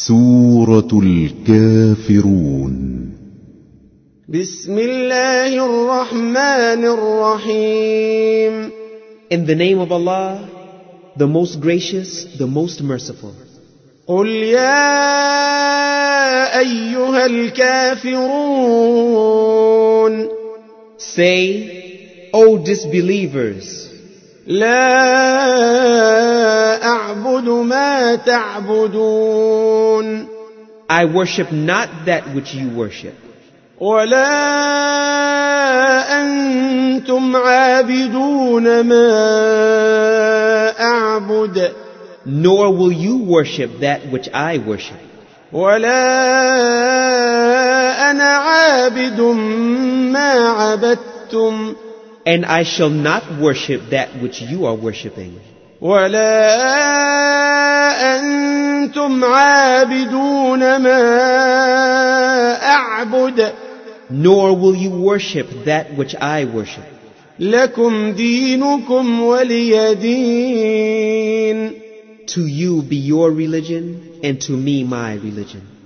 سورة الكافرون. بسم الله الرحمن الرحيم. In the name of Allah, the most gracious, the most merciful. قل يا أيها الكافرون. Say, O disbelievers, لا أعبد ما تعبدون. I worship not that which you worship. ولا أنتم عابدون ما أعبد. Nor will you worship that which I worship. ولا أنا عابد ما عبدتم. And I shall not worship that which you are worshipping. ولا أنتم عابدون ما أعبد. Nor will you worship that which I worship. لكم دينكم ولي دين. To you be your religion, and to me my religion.